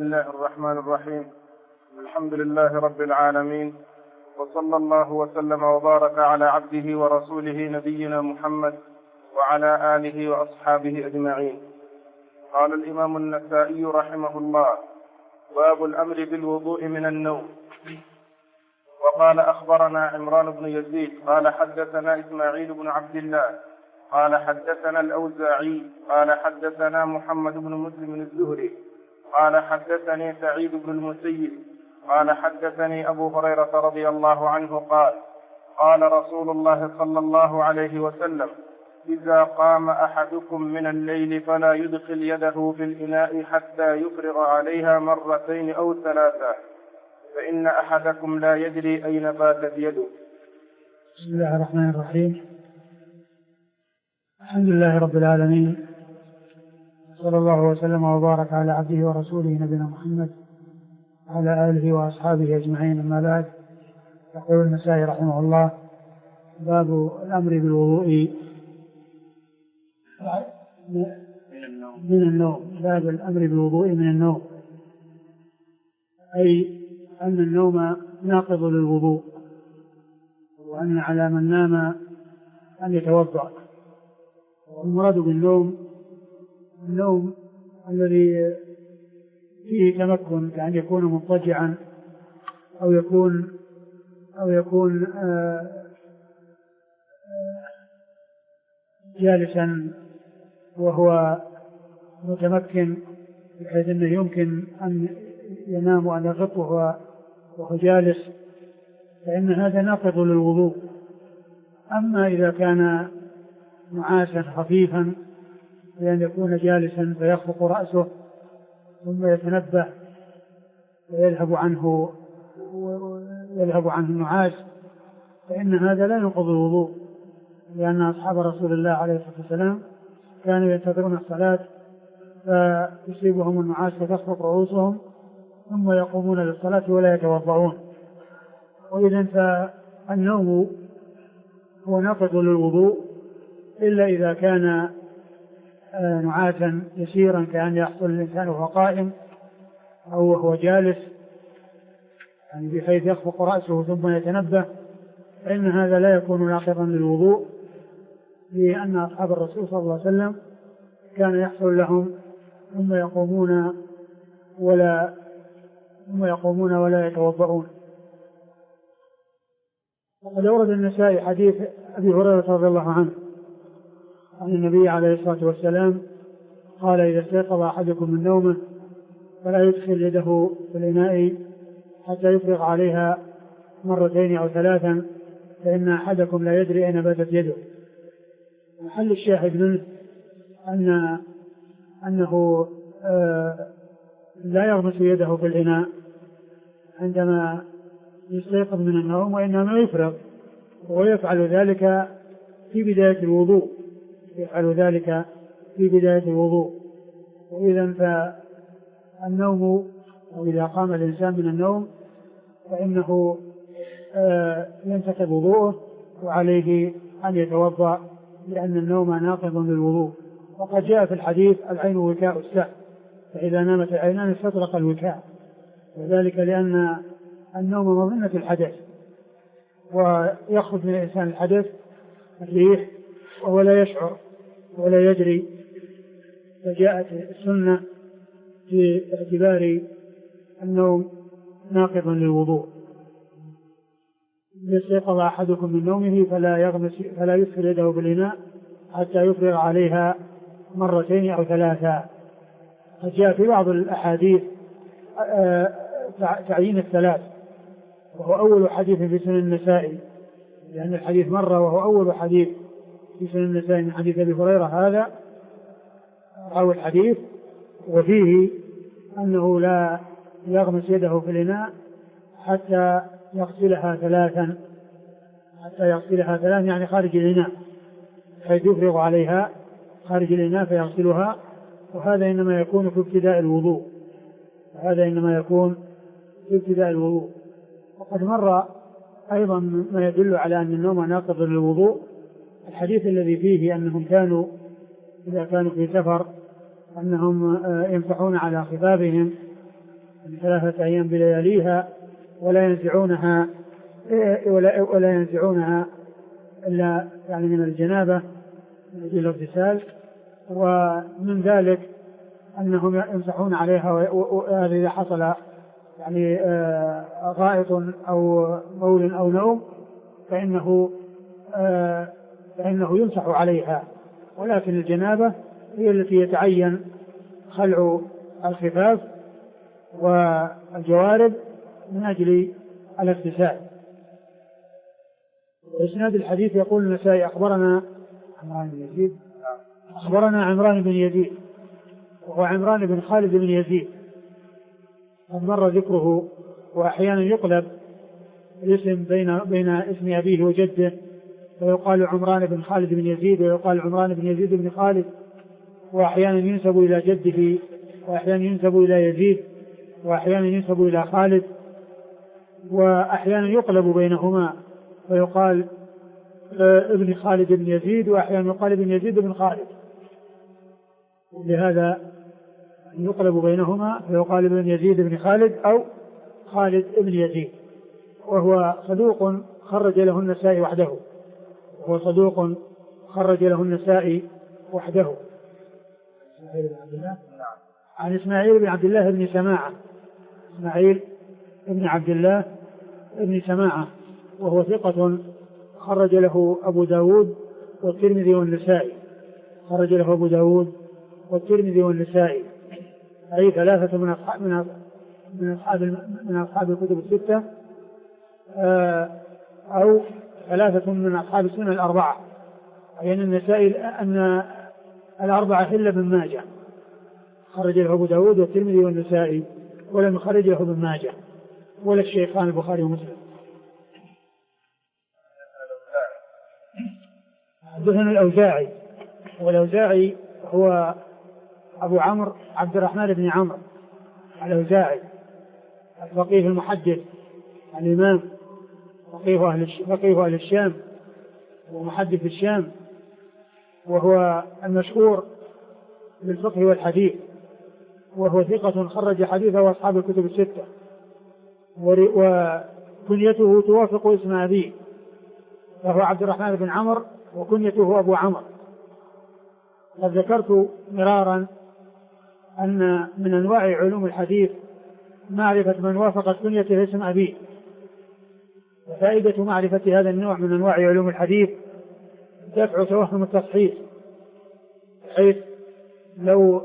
الله الرحمن الرحيم. الحمد لله رب العالمين، وصلى الله وسلم وبارك على عبده ورسوله نبينا محمد وعلى آله وأصحابه أجمعين. قال الإمام النسائي رحمه الله: باب الأمر بالوضوء من النوم. وقال: أخبرنا عمران بن يزيد قال حدثنا إسماعيل بن عبد الله قال حدثنا الأوزاعي قال حدثنا محمد بن مسلم الزهري قال حدثني سعيد بن المسيب قال حدثني أبو هريرة رضي الله عنه قال: قال رسول الله صلى الله عليه وسلم: إذا قام أحدكم من الليل فلا يدخل يده في الإناء حتى يفرغ عليها مرتين أو ثلاثة، فإن أحدكم لا يدري أين باتت يده. بسم الله الرحمن الرحيم. الحمد لله رب العالمين، صلى الله وسلم وبارك على عبده ورسوله نبينا محمد وعلى آله وأصحابه أجمعين، أما بعد. يقول النسائي رحمه الله: باب الأمر بالوضوء من النوم. باب الأمر بالوضوء من النوم، أي أن النوم ناقض للوضوء، وأن على من نام أن يتوضأ. والمراد بالنوم النوم الذي فيه تمكن، كأن يكون مضطجعا أو يكون جالسا وهو متمكن، بحيث أنه يمكن أن ينام وأن يغط وهو جالس، فإن هذا ناقض للوضوء. أما إذا كان نعاسا خفيفا، بأن يكون جالسا فيخفق رأسه ثم يتنبه ويذهب عنه النعاس، فإن هذا لا ينقض الوضوء، لأن أصحاب رسول الله عليه الصلاة والسلام كانوا ينتظرون الصلاة فيصيبهم النعاس فتخفق رؤوسهم ثم يقومون للصلاة ولا يتوضعون. وإذن فالنوم هو ناقض للوضوء، إلا إذا كان نعاسا يسيرا، كأن يحصل الإنسان وهو قائم أو وهو جالس، يعني بحيث يخفق رأسه ثم يتنبه، فإن هذا لا يكون ناقضا للوضوء، لأن أصحاب الرسول صلى الله عليه وسلم كان يحصل لهم ثم يقومون ولا يتوضعون. وقد أورد النسائي حديث أبي هريرة رضي الله عنه عن النبي عليه الصلاة والسلام قال: إذا استيقظ أحدكم من نومه فلا يدخل يده في الإناء حتى يفرغ عليها مرتين أو ثلاثا، فإن أحدكم لا يدري أين باتت يده. محل الشاهد منه أنه لا يغمس يده في الإناء عندما يستيقظ من النوم، وإنما يفرغ، ويفعل ذلك في بداية الوضوء. وإذا فالنوم، أو إذا قام الإنسان من النوم فإنه ينتقض وضوءه وعليه أن يتوضأ، لأن النوم ناقض للوضوء. وقد جاء في الحديث: العين وكاء السهم، فإذا نامت العينان استطرق الوكاء، وذلك لأن النوم مظنة الحدث، ويخرج من الإنسان الحدث الريح وهو لا يشعر ولا يدري، فجاءت السنة في اعتبار النوم ناقضا للوضوء. إذا استيقظ أحدكم من نومه فلا يدخل يده في الإناء حتى يفرغ عليها مرتين أو ثلاثة. قد جاء في بعض الأحاديث تعيين الثلاث، وهو أول حديث في سنن النسائي، لأن الحديث مرة وهو أول حديث في سنن النسائي من حديث أبي هريرة هذا أول الحديث، وفيه أنه لا يغمس يده في الإناء حتى يغسلها ثلاثا، يعني خارج الإناء، حيث يفرغ عليها خارج الإناء فيغسلها، وهذا إنما يكون في ابتداء الوضوء. وقد مر أيضا ما يدل على أن النوم ناقض للوضوء، الحديث الذي فيه أنهم كانوا إذا كانوا في سفر أنهم يمسحون على خفافهم 3 أيام بلياليها ولا ينزعونها إلا يعني من الجنابة إلى الاغتسال. ومن ذلك أنهم يمسحون عليها، وهذا إذا حصل يعني غائط أو بول أو نوم فإنه يمسح عليها، ولكن الجنابة هي التي يتعين خلع الخفاف والجوارب من أجل الاغتسال. إسناد الحديث يقول النسائي أخبرنا عمران بن يزيد وهو عمران بن خالد بن يزيد، قد مر ذكره، وأحيانا يقلب الاسم بين اسم أبيه وجده، ويقال عمران بن خالد بن يزيد ويقال عمران بن يزيد بن خالد، وأحيانا ينسب إلى جده، وأحيانا ينسب إلى يزيد، وأحيانا ينسب إلى خالد، وأحيانا يقلب بينهما ويقال ابن خالد بن يزيد، وأحيانا يقال ابن يزيد بن خالد، لهذا يقلب بينهما فيقال ابن يزيد بن خالد أو خالد بن يزيد. وهو صدوق خرج له النسائي وحده. عن إسماعيل بن عبد الله بن سماعة وهو ثقة خرج له أبو داود والترمذي والنسائي، أي 3 من أصحاب الكتب الستة، أو 3 من أصحاب السنن الأربعة، أي أن النسائي أن الأربعة إلا ابن ماجه خرج له أبو داود والترمذي والنسائي، ولم يخرج له ابن ماجه ولا الشيخان البخاري ومسلم. حدثنا الأوزاعي، والأوزاعي هو أبو عمرو عبد الرحمن بن عمرو الأوزاعي، الفقيه المحدث الإمام، فقيه أهل الشام ومحدث الشام، وهو المشهور بالفقه والحديث، وهو ثقة خرج حديثه أصحاب الكتب الستة، وكنيته توافق اسم أبيه، فهو عبد الرحمن بن عمرو وكنيته أبو عمرو. قد ذكرت مرارا أن من أنواع علوم الحديث معرفة من وافقت كنيته اسم أبيه، وفائدة معرفة هذا النوع من أنواع علوم الحديث دفع توهم التصحيح، حيث لو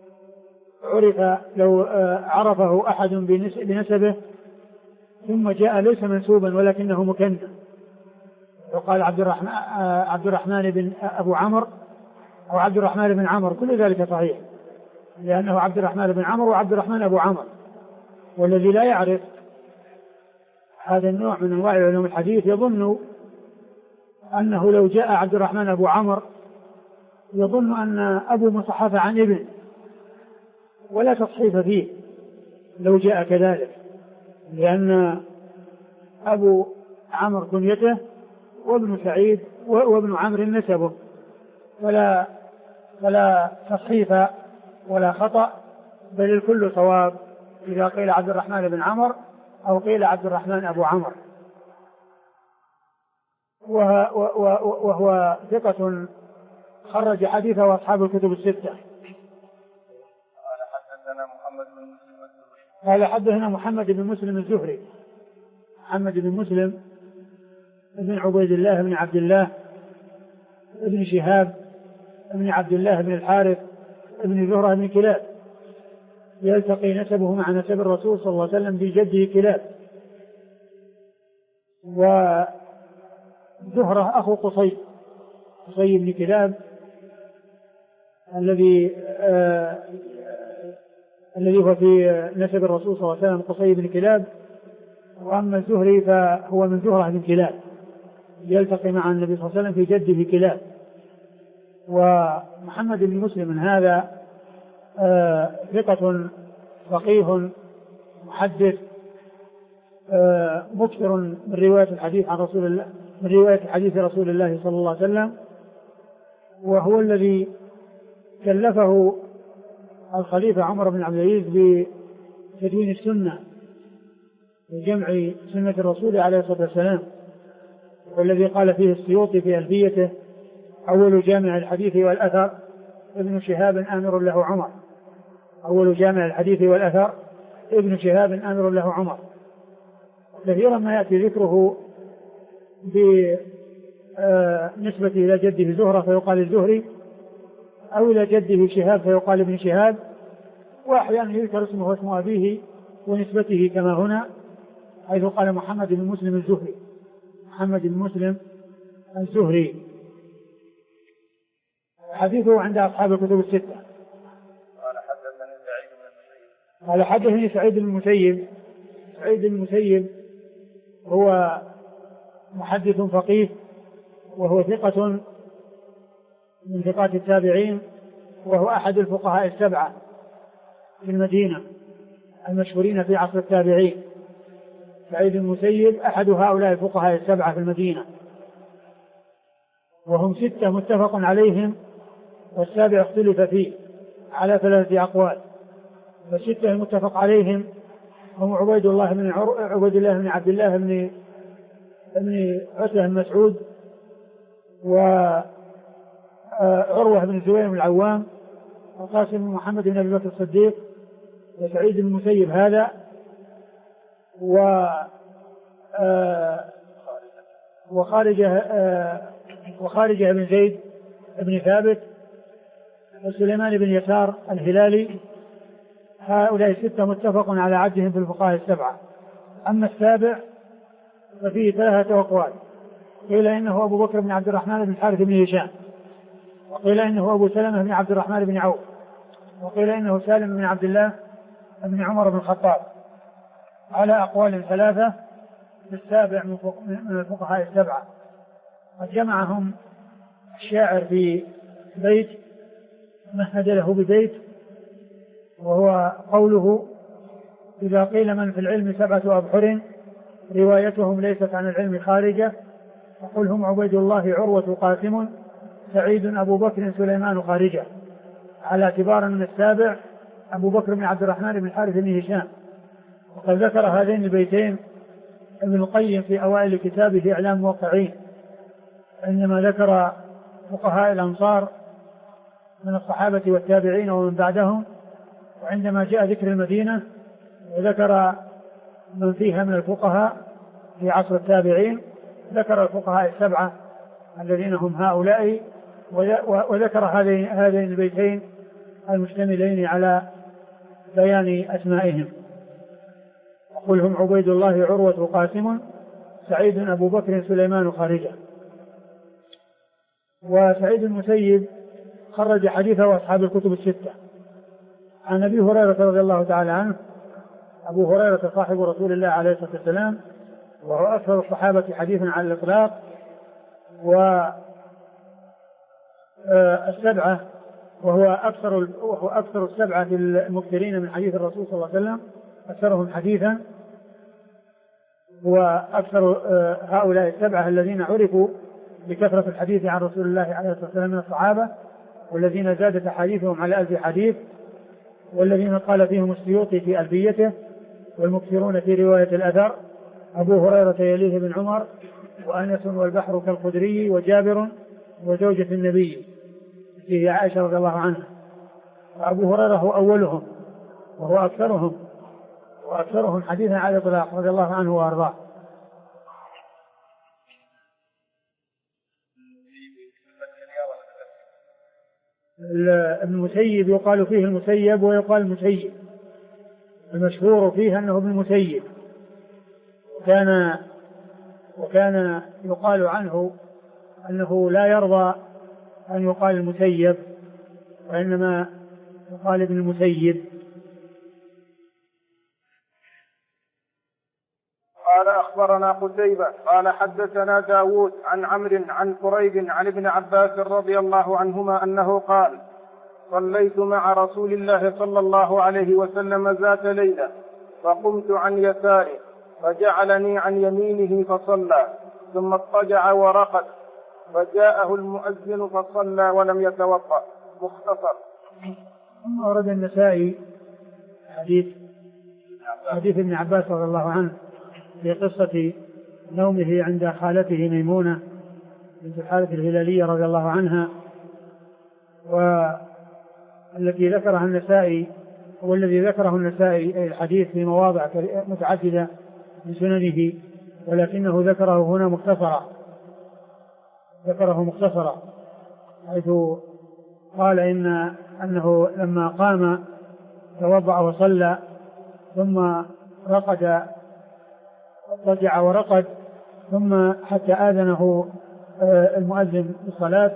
عرفه أحد بنسبه ثم جاء ليس منسوبا ولكنه مكنى، وقال عبد الرحمن بن أبو عمرو أو عبد الرحمن بن عمرو، كل ذلك صحيح، لأنه عبد الرحمن بن عمرو وعبد الرحمن أبو عمرو. والذي لا يعرف هذا النوع من أنواع علوم الحديث يظن أنه لو جاء عبد الرحمن أبو عمرو يظن أن أبو مصحف عن ابن، ولا تصحيف فيه لو جاء كذلك، لأن أبو عمرو كنيته وابن سعيد وابن عمرو نسبه، فلا تصحيف ولا خطأ، بل الكل صواب إذا قيل عبد الرحمن بن عمرو أو قيل عبد الرحمن أبو عمرو. وهو ثقة خرج حديثه أصحاب الكتب الستة. قال حدثنا محمد بن مسلم الزهري، محمد بن مسلم بن عبيد الله بن عبد الله بن شهاب بن عبد الله بن الحارث بن زهرة بن كلاب، يلتقي نسبه مع نسب الرسول صلى الله عليه وسلم بجده كلاب. وزهرة أخو قصي بن كلاب الذي هو في نسب الرسول صلى الله عليه وسلم قصي بن كلاب. وأما الزهري فهو من زهرة بن كلاب، يلتقي مع النبي صلى الله عليه وسلم في جده كلاب. ومحمد بن مسلم هذا ثقة فقيه محدث مكثر من رواية الحديث عن رسول الله، من رواية حديث رسول الله صلى الله عليه وسلم، وهو الذي كلفه الخليفة عمر بن عبد العزيز تدوين السنة وجمع سنة الرسول عليه الصلاة والسلام، والذي قال فيه السيوطي في ألفيته: أول جامع الحديث والأثر ابن شهاب آمر له عمر. أول جامع الحديث والأثر ابن شهاب آمر له عمر. كثيرا ما يأتي ذكره بنسبة إلى جده زهرة فيقال الزهري، أو إلى جده شهاب فيقال ابن شهاب، وأحيانا يذكر اسمه واسم أبيه ونسبته كما هنا، حيث قال محمد بن مسلم الزهري. محمد بن مسلم الزهري. حديثه عند أصحاب الكتب الستة. قال حدثني سعيد بن المسيب. سعيد بن المسيب هو محدث فقيه، وهو ثقة من ثقات التابعين، وهو أحد الفقهاء السبعة في المدينة المشهورين في عصر التابعين. سعيد بن المسيب أحد هؤلاء الفقهاء السبعة في المدينة، وهم ستة متفق عليهم، والسابع اختلف فيه على 3 أقوال. فالستة المتفق عليهم هم عبيد الله بن عبد الله بن عتبة بن مسعود، وعروة بن الزبير بن العوام، وقاسم بن محمد بن أبي بكر الصديق، وسعيد بن المسيب هذا، وخارجة بن زيد بن ثابت، وسليمان بن يسار الهلالي. هؤلاء 6 متفق على عدهم في الفقهاء السبعة. أما السابع ففيه 3 أقوال: قيل إنه أبو بكر بن عبد الرحمن بن الحارث بن هشام، وقيل إنه أبو سلمة بن عبد الرحمن بن عوف، وقيل إنه سالم بن عبد الله بن عمر بن الخطاب، على أقوال 3 في السابع من الفقهاء السبعة. قد جمعهم الشاعر في بيت مهد له ببيت، وهو قوله: إذا قيل من في العلم 7 أبحر روايتهم ليست عن العلم خارجة، فقل هم عبيد الله عروة قاسم سعيد أبو بكر سليمان خارجة، على اعتبار من السابع أبو بكر بن عبد الرحمن بن الحارث بن هشام. وقد ذكر هذين البيتين ابن القيم في أوائل كتابه إعلام الموقعين، عندما ذكر فقهاء الأمصار من الصحابة والتابعين ومن بعدهم، وعندما جاء ذكر المدينة وذكر من فيها من الفقهاء في عصر التابعين، ذكر الفقهاء السبعة الذين هم هؤلاء، وذكر هذين البيتين المشتملين على بيان أسمائهم: قل هم عبيد الله عروة قاسم سعيد أبو بكر سليمان خارجة. وسعيد المسيب خرج حديثه أصحاب الكتب الستة عن أبي هريرة رضي الله تعالى عنه. أبو هريرة صاحب رسول الله عليه الصلاة والسلام، وهو أكثر الصحابة حديثا على الإطلاق، والسبعة، وهو أكثر السبعة المكثرين من حديث الرسول صلى الله عليه وسلم، أكثرهم حديثا، وأكثر هؤلاء السبعة الذين عرفوا بكثرة الحديث عن رسول الله عليه الصلاة والسلام من الصحابة، والذين زادت أحاديثهم على 1000 حديث، والذين قال فيهم السيوطي في ألفيته: والمكثرون في رواية الأثر أبو هريرة يليه بن عمر، وأنس والبحر كالخدري، وجابر، وزوجة النبي في عائشة رضي الله عنها. وأبو هريرة هو أولهم وهو أكثرهم حديثا على الإطلاق رضي الله عنه وأرضاه. ابن المسيب يقال فيه المسيب ويقال المسيب، المشهور فيه أنه ابن المسيب، وكان يقال عنه أنه لا يرضى أن يقال المسيب، وإنما يقال ابن المسيب. قال أخبرنا قتيبة قال حدثنا داود عن عمرو عن قريب عن ابن عباس رضي الله عنهما أنه قال: صليت مع رسول الله صلى الله عليه وسلم ذات ليلة، فقمت عن يساره فجعلني عن يمينه فصلى، ثم اضطجع ورقد، فجاءه المؤذن فصلى ولم يتوضأ. مختصر. أورد النسائي حديث حديث ابن عباس رضي الله عنه في قصة نومه عند خالته ميمونة بنت الحارث الهلالية رضي الله عنها، والتي ذكرها النسائي، والذي ذكره النسائي الحديث في مواضع متعددة من سننه، ولكنه ذكره هنا مختصرا حيث قال أنه لما قام توضأ وصلى ثم رقد، رجع ورقد، ثم حتى آذنه المؤذن بالصلاة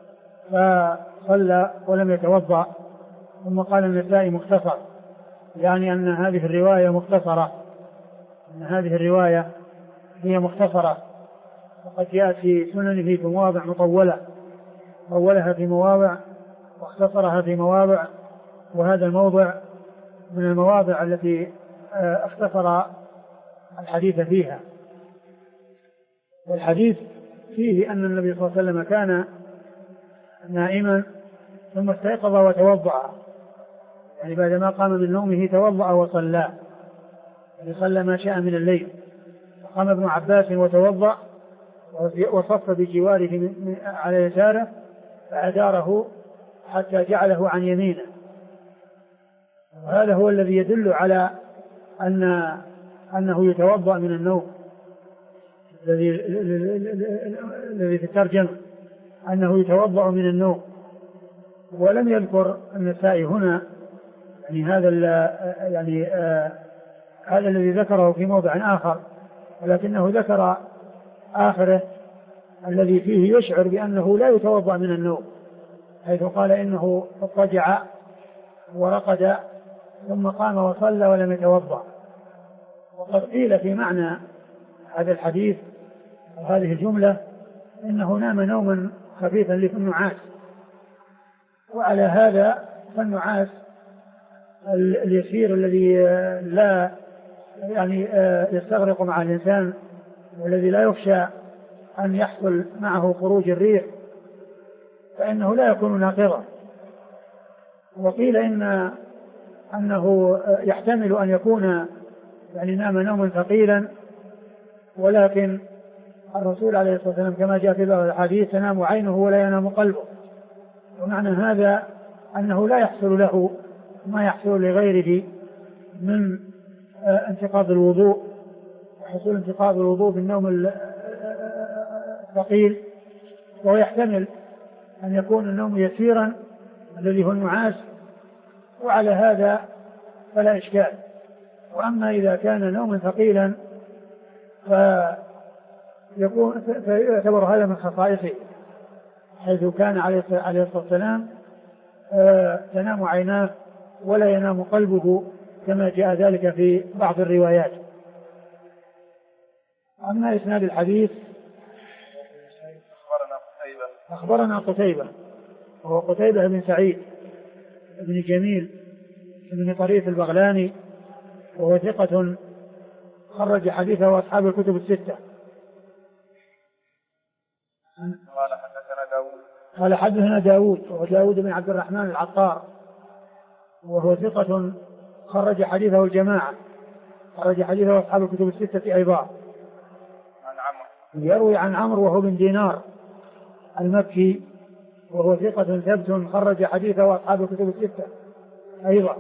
فصلى ولم يتوضأ. ثم قال النسائي مختصر، يعني أن هذه الرواية هي مختصرة، وقد جاءت في سننه في مواضع مطولة، طولها في مواضع واختصرها في مواضع، وهذا الموضع من المواضع التي اختصر الحديث فيها. والحديث فيه أن النبي صلى الله عليه وسلم كان نائما ثم استيقظ وتوضأ، يعني بعدما قام من نومه توضأ وصلى، يعني صلى ما شاء من الليل. قام ابن عباس وتوضأ وصف بجواره على يساره فأداره حتى جعله عن يمينه، وهذا هو الذي يدل على أنه يتوضأ من النوم، الذي في الترجمة أنه يتوضأ من النوم. ولم يذكر النسائي هنا يعني هذا الذي ذكره في موضع آخر، ولكنه ذكر آخره الذي فيه يشعر بأنه لا يتوضأ من النوم، حيث قال إنه اضطجع ورقد ثم قام وصلى ولم يتوضأ. وقد قيل في معنى هذا الحديث وهذه الجملة إنه نام نوما خفيفا للنعاس، وعلى هذا فالنعاس اليسير الذي لا يعني يستغرق مع الإنسان والذي لا يخشى أن يحصل معه خروج الريح فإنه لا يكون ناقضا. وقيل أنه يحتمل أن يكون يعني نام نوما ثقيلا، ولكن الرسول عليه الصلاة والسلام كما جاء في بعض الحديث تنام عينه ولا ينام قلبه، ومعنى هذا أنه لا يحصل له ما يحصل لغيره من انتقاض الوضوء، وحصول انتقاض الوضوء بالنوم الثقيل، وهو يحتمل أن يكون النوم يسيرا الذي هو النعاس، وعلى هذا فلا إشكال. وأما إذا كان نوما ثقيلا فيعتبر هذا من خصائصه، حيث كان عليه الصلاة والسلام تنام عيناه ولا ينام قلبه كما جاء ذلك في بعض الروايات. أما إسناد الحديث أخبرنا قتيبة، وهو قتيبة بن سعيد بن جميل بن طريف البغلاني، وهو ثقة خرج حديثه أصحاب الكتب الستة. قال حدثنا داود، وهو داود بن عبد الرحمن العطار، وهو ثقة خرج حديثه الجماعة، خرج حديثه أصحاب الكتب الستة أيضا. يروي عن عمرو وهو بن دينار المكي، وهو ثقة ثبت خرج حديثه أصحاب الكتب الستة أيضا.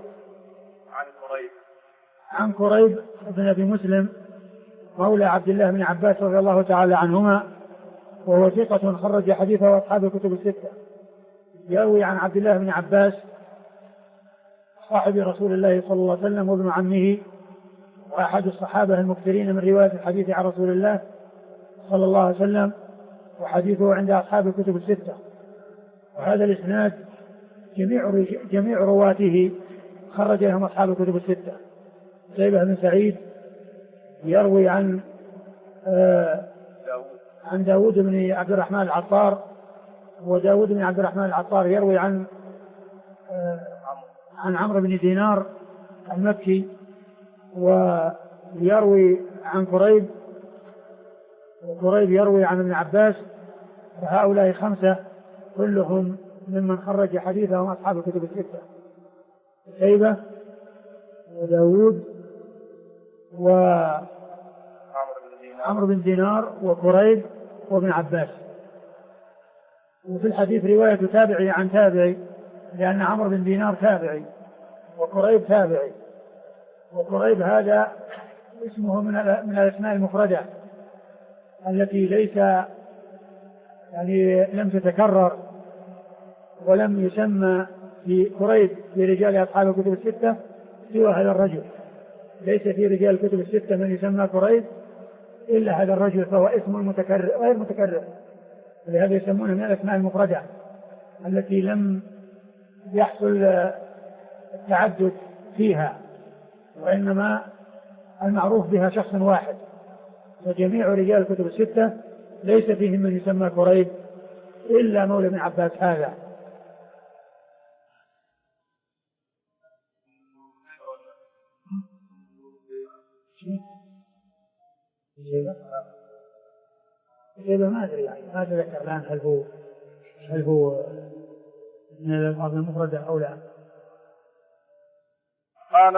عن كريب بن أبي مسلم مولى عبد الله بن عباس رضي الله تعالى عنهما، وهو ثقة خرج حديثه أصحاب الكتب الستة. يروي عن عبد الله بن عباس صاحب رسول الله صلى الله عليه وسلم وابن عمه، وأحد الصحابة المكثرين من رواية الحديث عن رسول الله صلى الله عليه وسلم، وحديثه عند أصحاب الكتب الستة. وهذا الإسناد جميع رواته خرج لهم أصحاب الكتب الستة. قتيبة بن سعيد يروي عن داود بن عبد الرحمن العطار، وداود بن عبد الرحمن العطار يروي عن عمرو بن دينار المكي، ويروي عن كريب، وكريب يروي عن ابن عباس. فهؤلاء خمسة كلهم ممن خرج حديثهم أصحاب الكتب الستة: قتيبة وداود وعمرو بن دينار وكريب وابن عباس. وفي الحديث رواية تابعي عن تابعي، لأن عمرو بن دينار تابعي وكريب تابعي، وكريب هذا اسمه من الأسماء المفردة التي ليس يعني لم تتكرر، ولم يسمى في كريب في رجال أصحاب الكتب الستة سوى هذا الرجل، ليس في رجال الكتب الستة من يسمى كريب إلا هذا الرجل، فهو اسم متكرر غير متكرر، ولهذا يسمونه من الأسماء المفردة التي لم يحصل التعدد فيها، وإنما المعروف بها شخص واحد. وجميع رجال الكتب الستة ليس فيهم من يسمى كريب إلا مولى بن عباس هذا. شيبة ما أدري يعني ما أتذكر الآن هل هو من الألفاظ المفردة أو لا. قال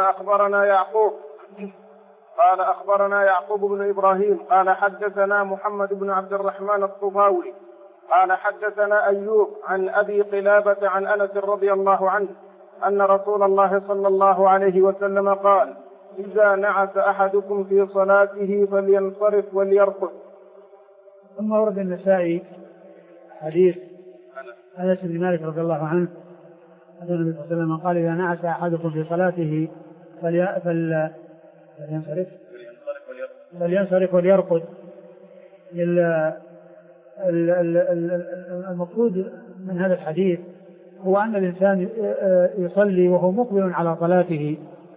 أخبرنا يعقوب بن إبراهيم قال حدثنا محمد بن عبد الرحمن الطفاوي قال حدثنا أيوب عن أبي قلابة عن أنس رضي الله عنه أن رسول الله صلى الله عليه وسلم قال: إذا نعس أحدكم في صلاته فلينصرف وليرقد. ثم ورد النسائي حديث أنس بن مالك رضي الله عنه أن النبي صلى الله عليه وسلم قال: إذا نعس أحدكم في صلاته فلينصرف وليرقد. المقصود من هذا الحديث هو أن الإنسان يصلي وهو مقبل على صلاته،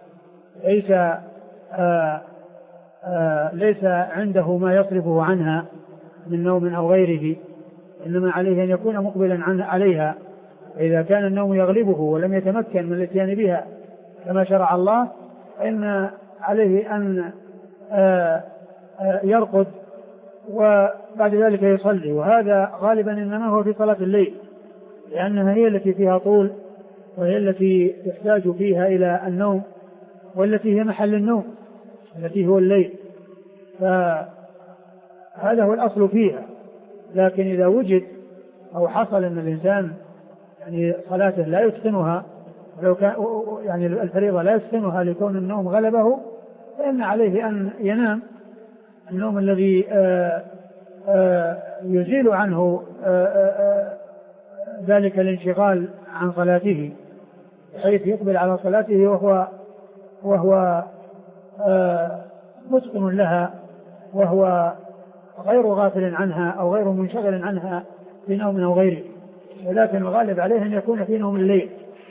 ليس عنده ما يصرفه عنها من نوم أو غيره، إنما عليه أن يكون مقبلا عليها. إذا كان النوم يغلبه ولم يتمكن من الاتيان بها كما شرع الله، فإن عليه أن يرقد وبعد ذلك يصلي. وهذا غالبا إنما هو في صلاة الليل، لأنها هي التي فيها طول، وهي التي يحتاج فيها إلى النوم، والتي هي محل النوم التي هو الليل، فهذا هو الأصل فيها. لكن إذا وجد أو حصل أن الإنسان يعني صلاته لا يتقنها، لو كان يعني الفريضة لا يتقنها لكون النوم غلبه، فإن عليه أن ينام النوم الذي يزيل عنه ذلك الانشغال عن صلاته، بحيث يقبل على صلاته وهو متقن لها، وهو غير غافل عنها أو غير منشغل عنها في نوم أو غيره. ولكن الغالب عليه أن يكون في نوم الليل،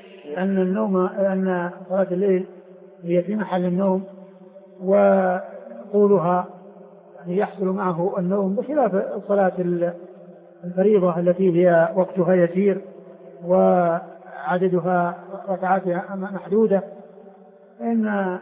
لأن صلاة الليل هي في محل النوم، وطولها يعني يحصل معه النوم، بخلاف صلاة الفريضة التي هي وقتها يسير وعددها ركعاتها محدودة. إن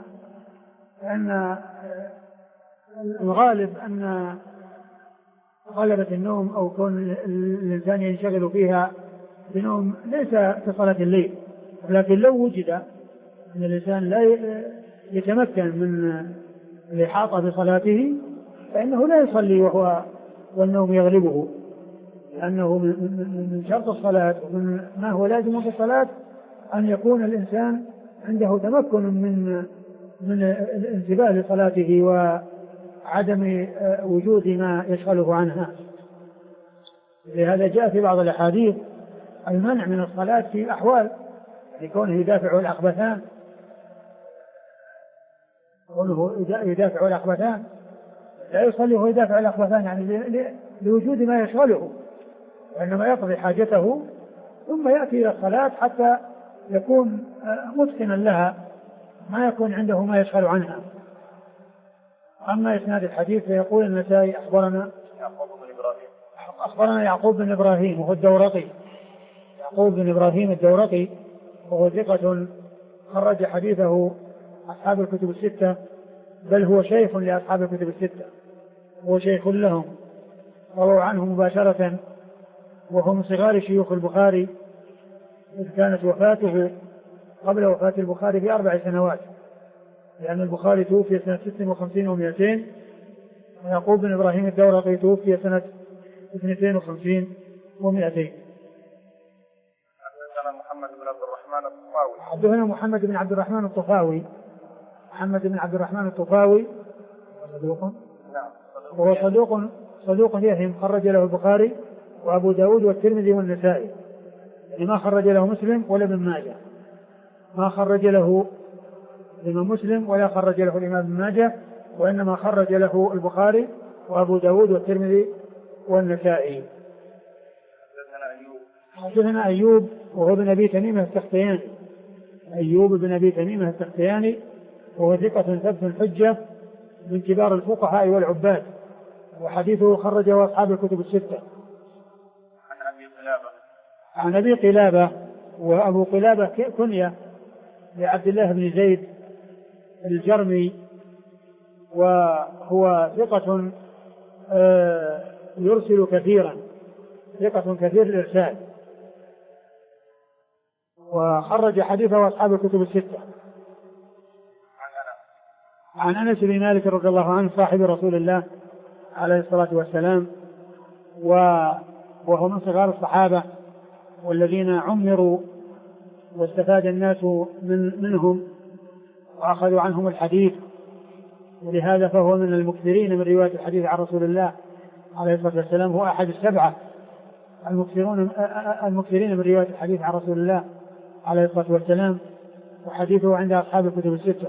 الغالب أن غلبة النوم أو كون الإنسان ينشغل فيها بنوم ليس كصلاة الليل. لكن لو وجد أن الإنسان لا يتمكن من الإحاطة بصلاته، فإنه لا يصلي والنوم يغلبه، لأنه من شرط الصلاة ومن ما هو لازم في الصلاة أن يكون الإنسان عنده تمكن من الانتباه لصلاته وعدم وجود ما يشغله عنها. لهذا جاء في بعض الأحاديث المنع من الصلاة في أحوال لكونه يدافع الأخبثان، لا يصلي وهو يدافع الأخبثان، يعني لوجود ما يشغله، وإنما يقضي حاجته ثم يأتي إلى الصلاة حتى يكون متقنا لها، ما يكون عنده ما يشغل عنها. أما إسناد الحديث فيقول النسائي أخبرنا يعقوب بن إبراهيم وهو الدورقي، يعقوب بن إبراهيم الدورقي، وهو ثقة خرج حديثه أصحاب الكتب الستة، بل هو شيخ لأصحاب الكتب الستة، هو شيخ لهم، رووا عنه مباشرة، وهو من صغار شيوخ البخاري، إذ كانت وفاته قبل وفاة البخاري ب4 سنوات، لأن البخاري توفي سنة 56 و200، ويعقوب بن إبراهيم الدورقي توفي سنة 52 و200. حدثنا محمد بن عبد الرحمن الطفاوي. حدثنا محمد بن عبد الرحمن الطفاوي. محمد بن عبد الرحمن الطفاوي صدوق. نعم. وهو صدوق يهم، خرج له البخاري وأبو داود والترمذي والنسائي، يعني ما خرج له مسلم ولا ابن ماجه، ما خرج له الإمام مسلم ولا خرج له الإمام ابن ماجه، وإنما خرج له البخاري وأبو داود والترمذي والنسائي. حدثنا أيوب وهو بن أبي تميمة السختياني. أيوب بن أبي تميمة السختياني وهو ثقة ثبت حجة من كبار الفقهاء والعباد، وحديثه خرجه أصحاب الكتب الستة. عن أبي قلابة، وأبو قلابة كنية لعبد الله بن زيد الجرمي، وهو ثقة يرسل كثيرا، ثقة كثير الإرسال، وخرج حديثه أصحاب الكتب الستة. عن أنس بن مالك رضي الله عنه صاحب رسول الله عليه الصلاة والسلام، وهو من صغار الصحابة والذين عمروا واستفاد الناس منهم وأخذوا عنهم الحديث، ولهذا فهو من المكثرين من رواية الحديث عن رسول الله عليه الصلاة والسلام. هو أحد السبعة المكثرين من رواية الحديث عن رسول الله عليه الصلاة والسلام، وحديثه عند أصحاب الكتب الستة.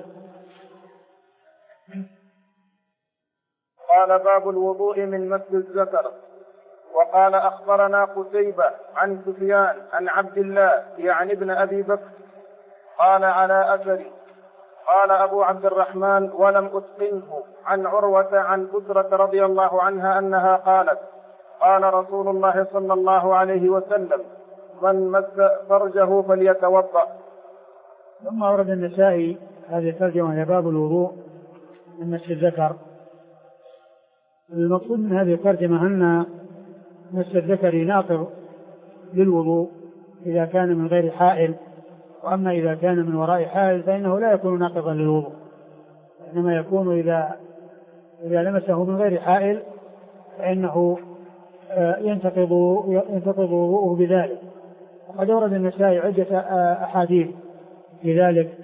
قال باب الوضوء من مس الذكر. وقال أخبرنا قتيبة عن سفيان عن عبد الله يعني ابن أبي بكر قال على أثري. قال أبو عبد الرحمن ولم أتقنه عن عروة عن بسرة رضي الله عنها أنها قالت قال رسول الله صلى الله عليه وسلم من مس فرجه فليتوضأ. ثم أورد النسائي هذه الترجمة إلى باب الوضوء من مس الذكر. المقصود من هذه الترجمة أن مس الذكر ناقض للوضوء إذا كان من غير حائل، وأما إذا كان من وراء حائل فإنه لا يكون ناقضا للوضوء، إنما يكون إذا لمسه من غير حائل فإنه ينتقض وضوءه بذلك. وقد ورد النسائي عدة أحاديث في ذلك.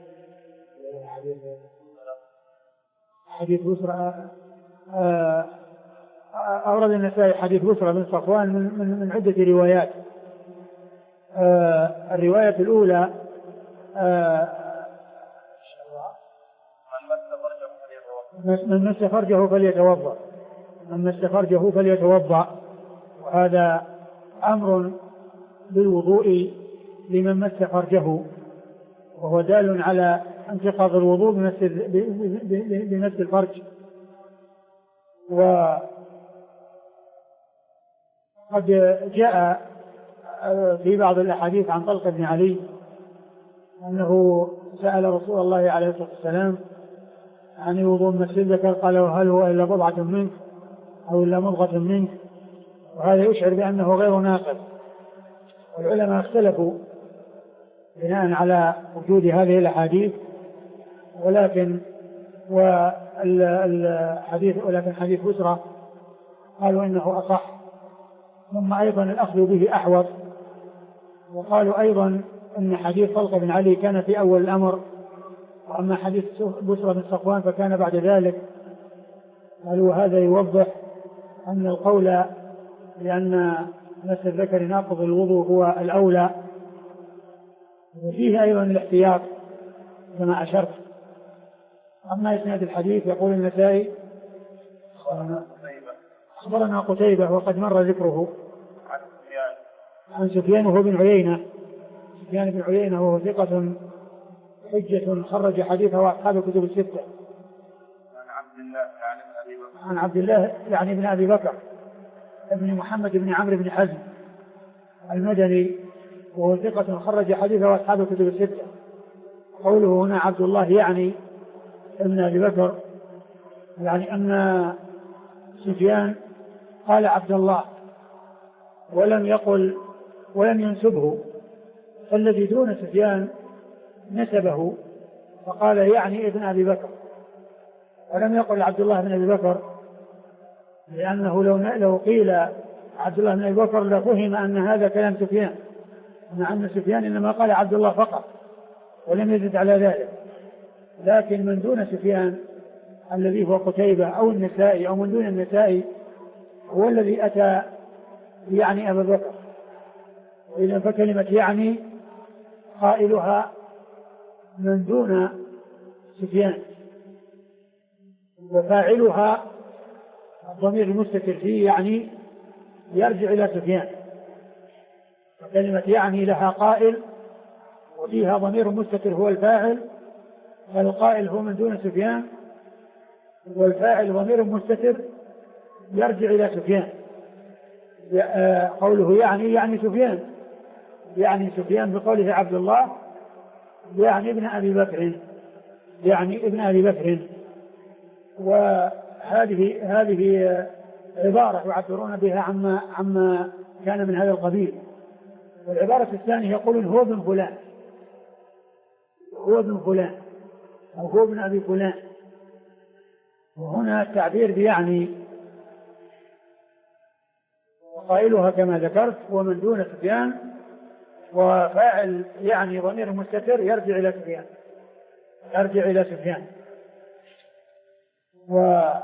حديث بسرى، أورد النسائي حديث بسرى بن صفوان من عدة روايات. الرواية الأولى من مس فرجه فليتوضأ، من مس فرجه فليتوضأ، وهذا أمر بالوضوء لمن مس فرجه، وهو دال على انتقاض الوضوء بمس الفرج. وقد جاء في بعض الأحاديث عن طلق بن علي أنه سأل رسول الله عليه الصلاة والسلام عن وضوء مس الذكر، قال وهل هو إلا بضعة منك أو إلا مضغة منك، وهذا يشعر بأنه غير ناقض. والعلماء اختلفوا بناء على وجود هذه الأحاديث، ولكن حديث بسرى قالوا إنه أصح، ثم أيضا الأخذ به أحوط. وقالوا أيضا أن حديث طلق بن علي كان في أول الأمر، وأما حديث بسرى بن صفوان فكان بعد ذلك. قالوا هذا يوضح أن القول لأن مس الذكر ناقض الوضوء هو الأولى، وفيه أيضا الاحتياط كما أشرت. أما إسناد الحديث يقول النسائي أخبرنا قتيبة وقد مر ذكره عن سفيان وهو بن عيينة. سفيان بن عيينة وهو ثقة حجة خرج حديثه أصحاب الكتب الستة. عن عبد الله يعني ابن أبي بكر ابن محمد بن عمرو بن حزم المدني، وهو ثقة خرج حديثه أصحاب الكتب الستة. قوله هنا عبد الله يعني ابن أبي بكر، يعني أن سفيان قال عبد الله ولم ينسبه، فالذي دون سفيان نسبه فقال يعني ابن أبي بكر، ولم يقل عبد الله بن أبي بكر، لأنه لو قيل عبد الله بن أبي بكر لفهم أن هذا كلام سفيان، مع أن سفيان إنما قال عبد الله فقط ولم يزد على ذلك. لكن من دون سفيان الذي هو قتيبة أو النسائي أو من دون النسائي هو الذي أتى يعني أبا بكر. وإذا فكلمة يعني قائلها من دون سفيان، وفاعلها الضمير المستتر فيه يعني يرجع إلى سفيان. فكلمة يعني لها قائل وفيها ضمير مستتر هو الفاعل، فالقائل هو من دون سفيان، والفاعل ضمير مستتر يرجع إلى سفيان. قوله يعني سفيان، يعني سفيان بقوله عبد الله، يعني ابن أبي بكر، يعني ابن أبي بكر. وهذه عبارة يعبرون بها عما كان من هذا القبيل. والعبارة الثانية يقولون هو ابن فلان، هو ابن فلان أو هو ابن أبي فلان. وهنا التعبير بيعني وقائلها كما ذكرت ومن دون سفيان، وفاعل يعني ضمير مستتر يرجع إلى سفيان، يرجع إلى سفيان. وعبد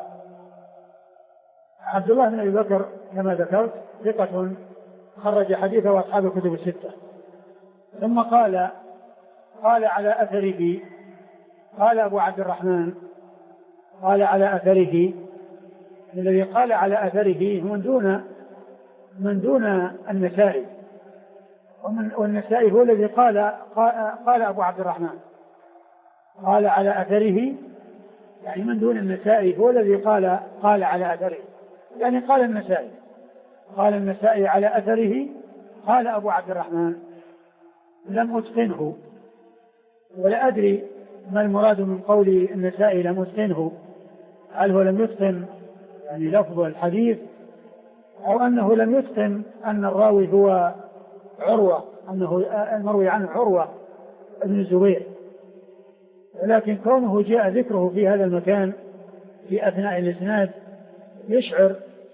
الله بن أبي بكر كما ذكرت ثقة خرج حديثه وأصحاب الكتب الستة. ثم قال على أثره، قال أبو عبد الرحمن قال على أثره، الذي قال على أثره من دون النسائي، والنسائي هو الذي قال أبو عبد الرحمن قال على أثره، يعني من دون النسائي هو الذي قال على أثره، يعني قال النسائي على أثره. قال أبو عبد الرحمن لم أتقنه، ولا أدري ما المراد من قول النسائي لم أتقنه، هل هو لم يتقن يعني لفظ الحديث، أو أنه لم يتقن أن الراوي هو عروة، أنه المروي عنه عروة بن الزبير. ولكن كونه جاء ذكره في هذا المكان في أثناء الإسناد يشعر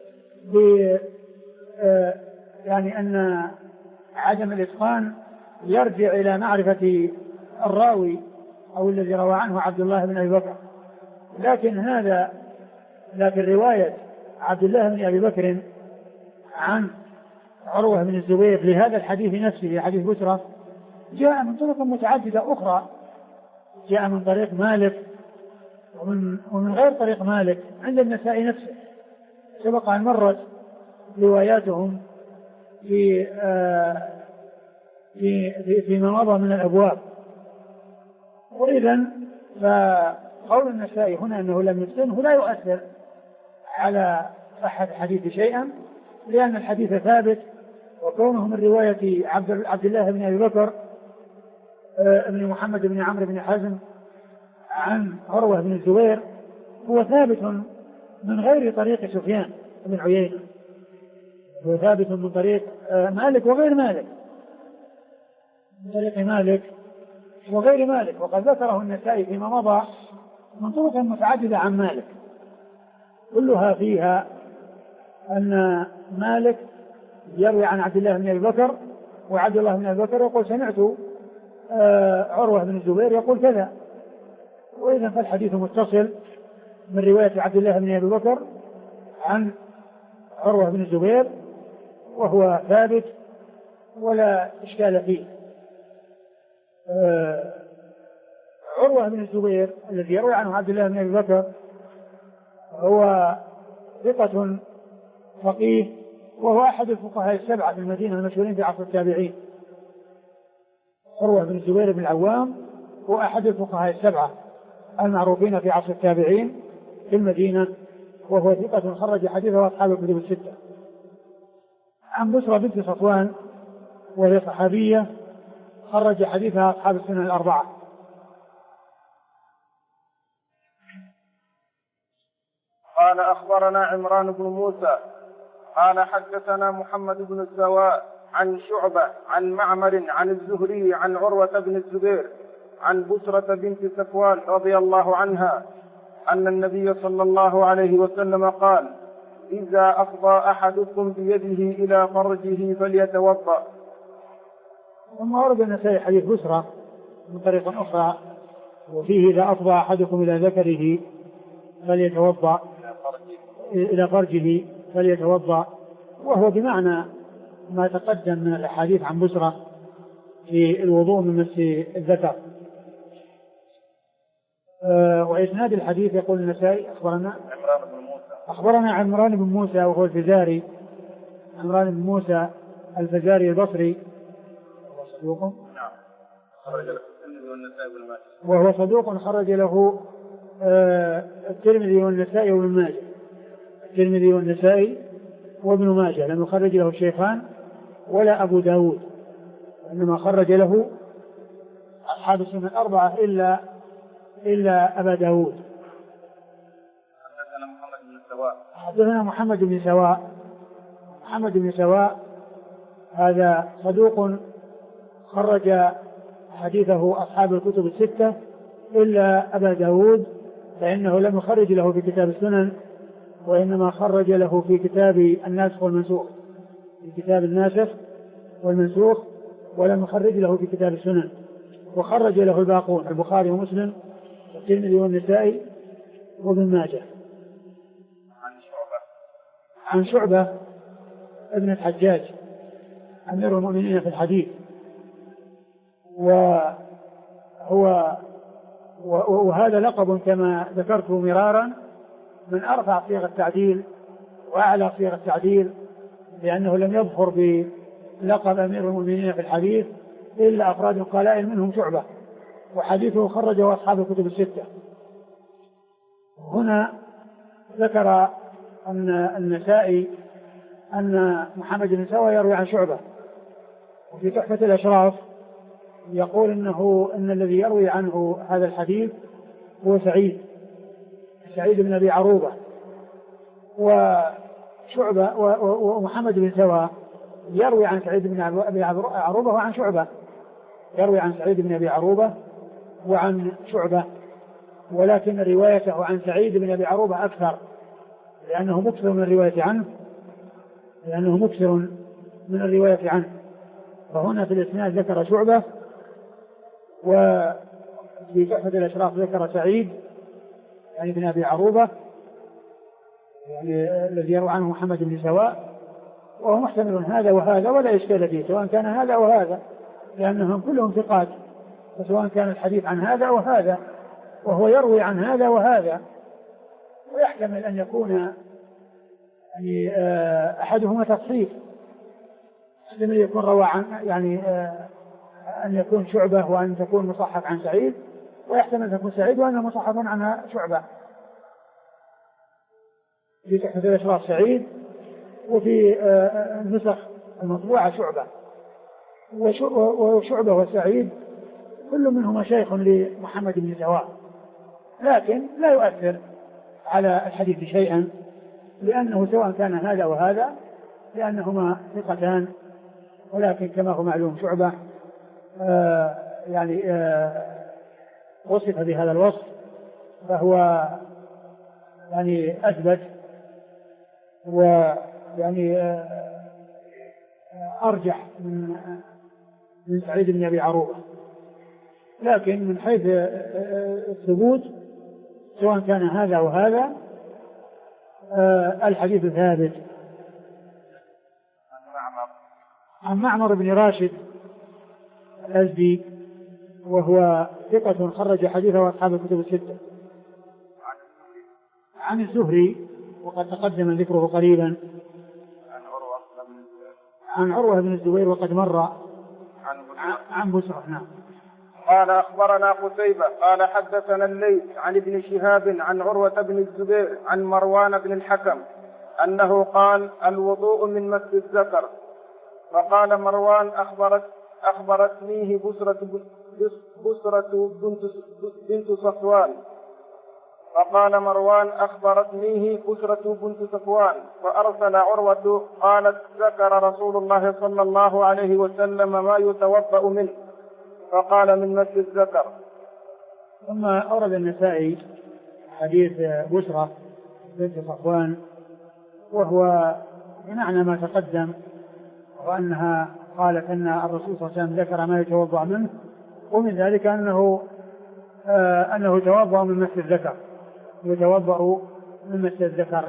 يعني أن عدم الإتقان يرجع إلى معرفة الراوي أو الذي روى عنه عبد الله بن أبي بكر. لكن رواية عبد الله بن أبي بكر عن عروة بن الزبير لهذا الحديث نفسه، حديث بسرة، جاء من طرق متعددة أخرى، جاء من طريق مالك ومن غير طريق مالك عند النسائي نفسه. سبق أن مرت رواياتهم فيما مضى من الأبواب. وإذن فقول النسائي هنا أنه لم يتقنه لا يؤثر على صحة الحديث شيئا، لأن الحديث ثابت، وكونه من رواية عبد الله بن أبي بكر ابن محمد بن عمرو بن حزم عن عروة بن الزبير هو ثابت من غير طريق سفيان بن عيينة، هو ثابت من طريق مالك وغير مالك، من طريق مالك وغير مالك. وقد ذكره النسائي فيما مضى من طرق متعددة عن مالك، كلها فيها أن مالك يروي عن عبد الله بن أبي بكر، وعبد الله بن أبي بكر يقول سمعت عروة بن الزبير يقول كذا. وإذا فالحديث متصل من رواية عبد الله بن أبي بكر عن عروة بن الزبير، وهو ثابت ولا إشكال فيه. عروة بن الزبير الذي يروي عنه عبد الله بن أبي بكر هو ثقة فقيه، وهو أحد الفقهاء السبعة في المدينة المشهورين في عصر التابعين. عروة بن الزبير بن العوام هو أحد الفقهاء السبعة المعروفين في عصر التابعين في المدينة، وهو ثقة خرج حديثه أصحاب الكتب الستة. عن بسرة بنت صفوان وهي صحابية خرج حديثها أصحاب السنن الأربعة. قال أخبرنا عمران بن موسى قال حدثنا محمد بن السواء عن شعبة عن معمر عن الزهري عن عروة بن الزبير عن بسرة بنت صفوان رضي الله عنها أن النبي صلى الله عليه وسلم قال: إذا أفضى أحدكم بيده إلى فرجه فليتوضأ. ثم ورد النسائي حديث بسرة من طريق أخرى وفيه: إذا أفضى أحدكم إلى ذكره فليتوضأ، إلى فرجه فليتوضأ، وهو بمعنى ما تقدم من الحديث عن بسرة في الوضوء من مس الذكر. وإسناد الحديث يقول النسائي: أخبرنا عمران بن موسى وهو الفزاري، عمران بن موسى الفزاري البصري، وهو صدوق خرج له الترمذي والنسائي وابن ماجه. الترمذي والنسائي وابن ماجه لم يخرج له الشيخان ولا أبو داود، إنما خرج له أصحاب السنن الأربعة إلا أبا داود. حدثنا محمد بن سواء. محمد بن سواء هذا صدوق خرج حديثه أصحاب الكتب الستة إلا أبا داود، فإنه لم يخرج له في كتاب السنن، وإنما خرج له في كتاب الناسخ والمنسوخ، في كتاب الناسخ والمنسوخ، ولم يخرج له في كتاب السنن. وخرج له الباقون: البخاري ومسلم والترمذي والنسائي وابن ماجه. عن شعبة ابن الحجاج أمير المؤمنين في الحديث، وهذا لقب كما ذكرت مرارا من أرفع صيغ التعديل وأعلى صيغ التعديل، لأنه لم يظفر بلقب أمير المؤمنين في الحديث إلا أفراد قلائل منهم شعبة، وحديثه خرجه أصحاب الكتب الستة. هنا ذكر أن النسائي أن محمد بن سواء يروي عن شعبة، وفي تحفة الأشراف يقول إن الذي يروي عنه هذا الحديث هو سعيد بن أبي عروبة. وشعبة ومحمد بن سواء يروي عن سعيد بن أبي عروبة وعن شعبة، يروي عن سعيد بن أبي عروبة وعن شعبة، ولكن روايته عن سعيد بن أبي عروبة أكثر، لأنه مكثر من الرواية عنه. فهنا في الإسناد ذكر شعبة، وفي تحفة الأشراف ذكر سعيد يعني بن أبي عروبة، يعني الذي يروي عنه محمد بن سواء، وهو محتمل هذا وهذا ولا إشكال فيه، سواء كان هذا وهذا، لأنهم كلهم ثقات، فسواء كان الحديث عن هذا وهذا وهو يروي عن هذا وهذا، ويحتمل أن يكون يعني أحدهما تصحيف، يحتمل يكون روى عن أن يكون شعبة وأن تكون مصحف عن سعيد، ويحتمل أن تكون سعيد وأنه مصحف عن شعبة. في تحفة الأشراف سعيد، وفي النسخ المطبوعة شعبة. وشعبة وسعيد كل منهما شيخ لمحمد بن سواء، لكن لا يؤثر على الحديث شيئا، لأنه سواء كان هذا وهذا لأنهما ثقتان. ولكن كما هو معلوم شعبة وصف بهذا الوصف، فهو يعني أثبت ويعني أرجح من سعيد بن أبي عروبة. لكن من حيث الثبوت سواء كان هذا وهذا الحديث ثابت. عن معمر بن راشد الأزدي وهو ثقة خرج حديثه أصحاب الكتب الستة. عن الزهري وقد تقدم ذكره قريبا. عن عروة بن الزبير وقد مر. عن بسرة. نعم. قال أخبرنا قتيبة قال حدثنا الليث عن ابن شهاب عن عروة بن الزبير عن مروان بن الحكم أنه قال: الوضوء من مس الذكر. فقال مروان: أخبرتنيه بسرة بنت صفوان. فقال مروان: أخبرتنيه بسرة بنت صفوان. فأرسل عروة قالت: ذكر رسول الله صلى الله عليه وسلم ما يتوضأ منه، فقال: من مس الذكر. ثم أورد النسائي حديث بشرى بنت صفوان وهو بمعنى ما تقدم، وأنها قالت أن الرسول صلى الله عليه وسلم ذكر ما يتوضأ منه، ومن ذلك أنه توضأ من مس الذكر، يتوضأ من مس الذكر،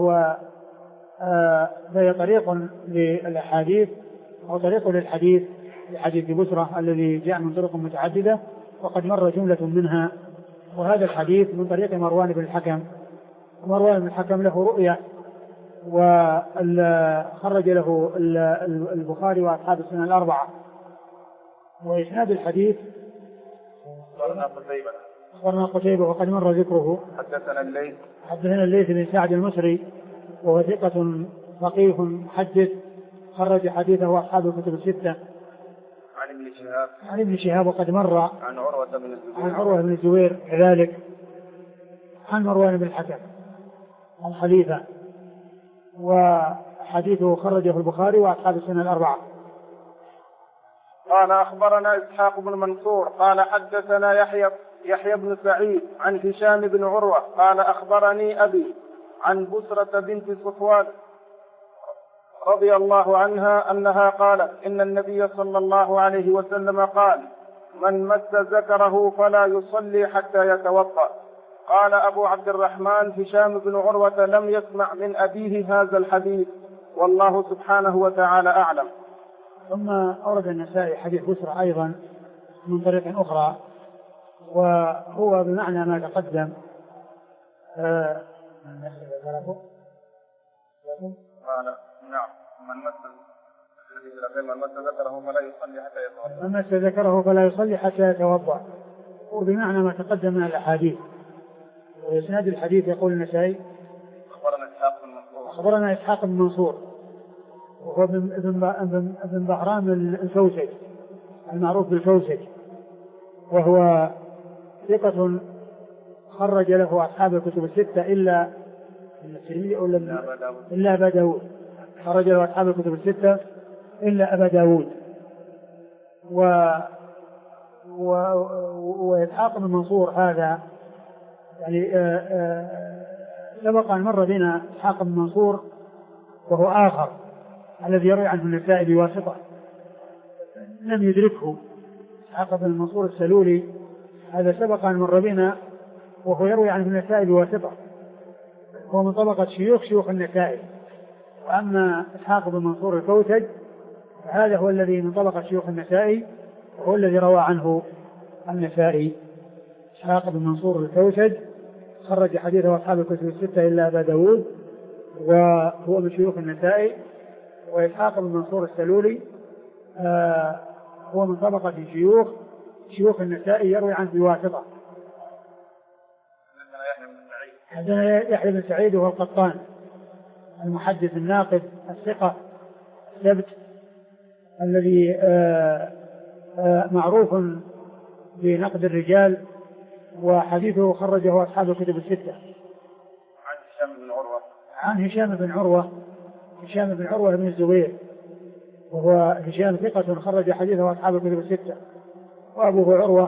فهي طريق للأحاديث أو طريق للحديث لحديث بشرى الذي جاء من طرق متعددة وقد مر جملة منها. وهذا الحديث من طريق مروان بن الحكم، مروان بن الحكم له رؤية وخرج له البخاري وأصحاب السنن الأربعة. وإسناد الحديث أخبرنا قتيبة وقد مر ذكره. حدثنا الليث بن سعد المصري وهو ثقة فقيه محدث خرج حديثه أصحاب الكتب الستة. عن ابن شهاب وقد مر. عن عروة بن الزبير كذلك. عن مروان بن الحكم الخليفة، وحديثه خرجه البخاري وأصحاب السنن الأربعة. قال أخبرنا إسحاق بن منصور قال حدثنا يحيى بن سعيد عن هشام بن عروة قال أخبرني أبي عن بسرة بنت صفوان رضي الله عنها أنها قالت إن النبي صلى الله عليه وسلم قال: من مس ذكره فلا يصلي حتى يتوضأ. قال أبو عبد الرحمن: هشام بن عروة لم يسمع من أبيه هذا الحديث، والله سبحانه وتعالى أعلم. ثم أورد النسائي حديث بسرة أيضا من طريق أخرى، وهو بمعنى ما تقدم. نعم. من مس ذكره فلا يصلي حتى يتوضأ. من مس ذكره فلا يصلي حتى يتوضأ، وبمعنى ما تقدم من الأحاديث. وإسناد الحديث يقول النسائي: أخبرنا إسحاق بن منصور وهو ابن بهرام الفوزي المعروف بالفوزي، وهو ثقة خرج له أصحاب الكتب الستة إلا أبا داود، خرج له أصحاب الكتب الستة إلا أبا داود. وإسحاق بن منصور هذا يعني سبق أن مر بنا إسحاق بن منصور وهو آخر الذي يروي عنه النسائي بواسطة، لم يدركه إسحاق بن منصور السلولي، هذا سبق أن مر بنا وهو يروي عنه النسائي بواسطة، هو من طبقة شيوخ النسائي. وأما إسحاق بن منصور الكوسج فهذا هو الذي من طبقة شيوخ النسائي وهو الذي روى عنه النسائي. إسحاق بن منصور الكوسج خرج حديثه أصحاب الكتب الستة إلا أبا داود، وهو من شيوخ النسائي. وإسحاق بن منصور السلولي هو من طبقة شيوخ النسائي يروي عنه بواسطة. حدثنا يحيى بن سعيد وهو القطان المحدث الناقد الثقة الثبت الذي معروف بنقد الرجال، وحديثه خرجه أصحاب الكتب الستة. عن هشام بن عروة بن الزبير، وهو هشام ثقة خرج حديثه أصحاب الكتب الستة. وأبوه عروة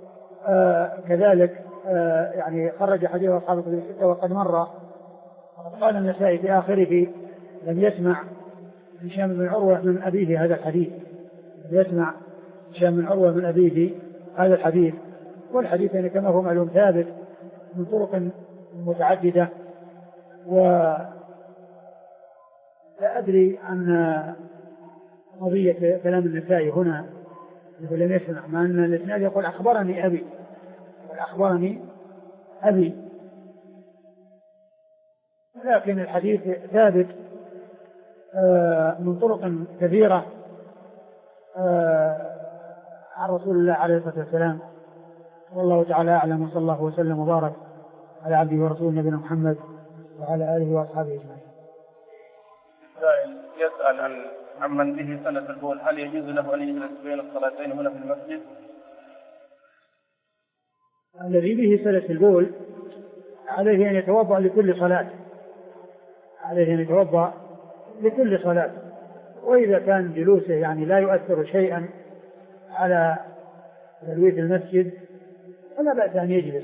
كذلك يعني خرج حديثه أصحاب الكتب الستة وقد مر. قال النسائي في آخره: لم يسمع هشام بن عروة من أبيه هذا الحديث، لم يسمع هشام بن عروة من أبيه هذا الحديث. والحديث يعني كما هو معلوم ثابت من طرق متعددة. ولا أدري عن قضية كلام النسائي هنا يقول لم يسمع، مع أن الإسناد يقول أخبرني أبي، لكن الحديث ثابت من طرق كثيرة عن رسول الله عليه الصلاة والسلام. والله تعالى أعلم، وصلى الله وسلم وبارك على عبده ورسوله نبينا محمد وعلى آله وأصحابه أجمعين. يسأل عن من به سنة البول، هل يجوز له أن يجلس بين الصلاتين هنا في المسجد؟ الذي به سلس البول عليه أن يتوضأ لكل صلاة، وإذا كان جلوسه يعني لا يؤثر شيئا على تلويث المسجد فلا بأس أن يجلس.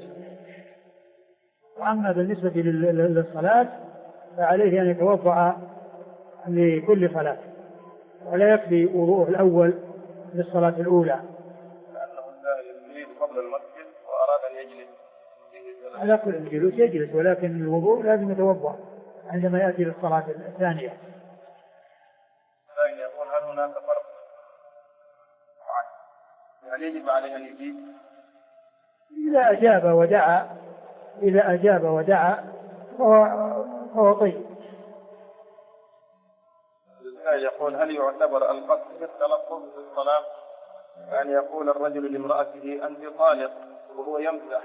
وأما بالنسبة للصلاة فعليه أن يتوضأ لكل صلاة، ولا يكفي وضوءه الأول للصلاة الأولى. لأنه يريد فضل المسجد وأراد أن يجلس. على كل الجلوس يجلس، ولكن الوضوء لازم يتوضأ عندما يأتي للصلاة الثانية. يقول هل هناك فرق؟ هل يجب عليه أن يجيب؟ إذا أجاب ودعا فهو طيب. يقول هل يعتبر القصد في التلفظ في الصلاة أن يقول الرجل لامرأته أنت طالق وهو يمزح؟